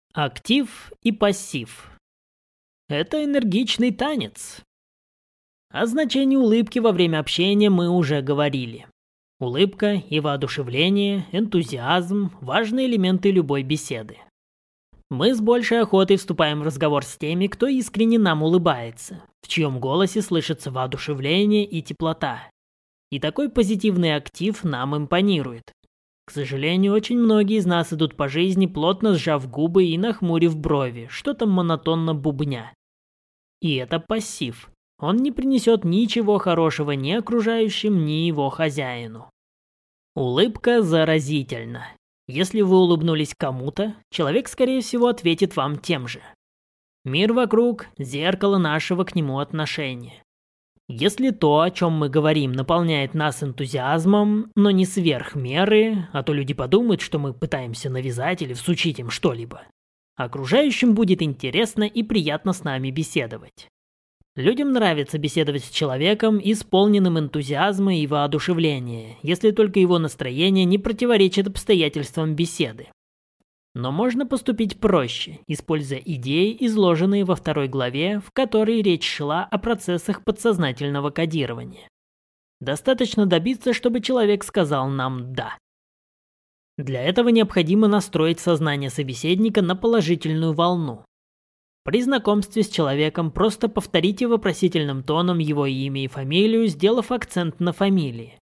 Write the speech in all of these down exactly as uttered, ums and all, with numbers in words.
Актив и пассив. Это энергичный танец. О значении улыбки во время общения мы уже говорили. Улыбка и воодушевление, энтузиазм – важные элементы любой беседы. Мы с большей охотой вступаем в разговор с теми, кто искренне нам улыбается, в чьем голосе слышится воодушевление и теплота. И такой позитивный актив нам импонирует. К сожалению, очень многие из нас идут по жизни, плотно сжав губы и нахмурив брови, что-то монотонно бубня. И это пассив. Он не принесет ничего хорошего ни окружающим, ни его хозяину. Улыбка заразительна. Если вы улыбнулись кому-то, человек, скорее всего, ответит вам тем же. Мир вокруг – зеркало нашего к нему отношения. Если то, о чем мы говорим, наполняет нас энтузиазмом, но не сверх меры, а то люди подумают, что мы пытаемся навязать или всучить им что-либо, окружающим будет интересно и приятно с нами беседовать. Людям нравится беседовать с человеком, исполненным энтузиазма и воодушевления, если только его настроение не противоречит обстоятельствам беседы. Но можно поступить проще, используя идеи, изложенные во второй главе, в которой речь шла о процессах подсознательного кодирования. Достаточно добиться, чтобы человек сказал нам «да». Для этого необходимо настроить сознание собеседника на положительную волну. При знакомстве с человеком просто повторите вопросительным тоном его имя и фамилию, сделав акцент на фамилии.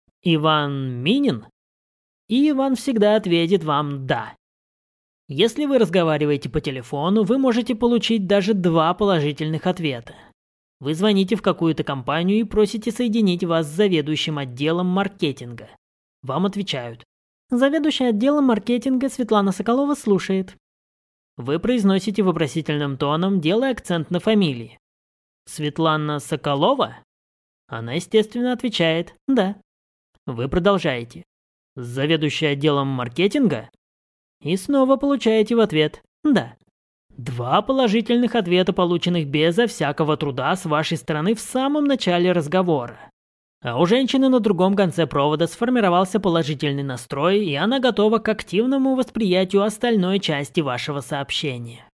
Иван Минин? И Иван всегда ответит вам «да». Если вы разговариваете по телефону, вы можете получить даже два положительных ответа. Вы звоните в какую-то компанию и просите соединить вас с заведующим отделом маркетинга. Вам отвечают: «Заведующий отделом маркетинга Светлана Соколова слушает». Вы произносите вопросительным тоном, делая акцент на фамилии. «Светлана Соколова?» Она, естественно, отвечает «да». Вы продолжаете: «Заведующий отделом маркетинга?» И снова получаете в ответ «да». Два положительных ответа, полученных безо всякого труда с вашей стороны в самом начале разговора. А у женщины на другом конце провода сформировался положительный настрой, и она готова к активному восприятию остальной части вашего сообщения.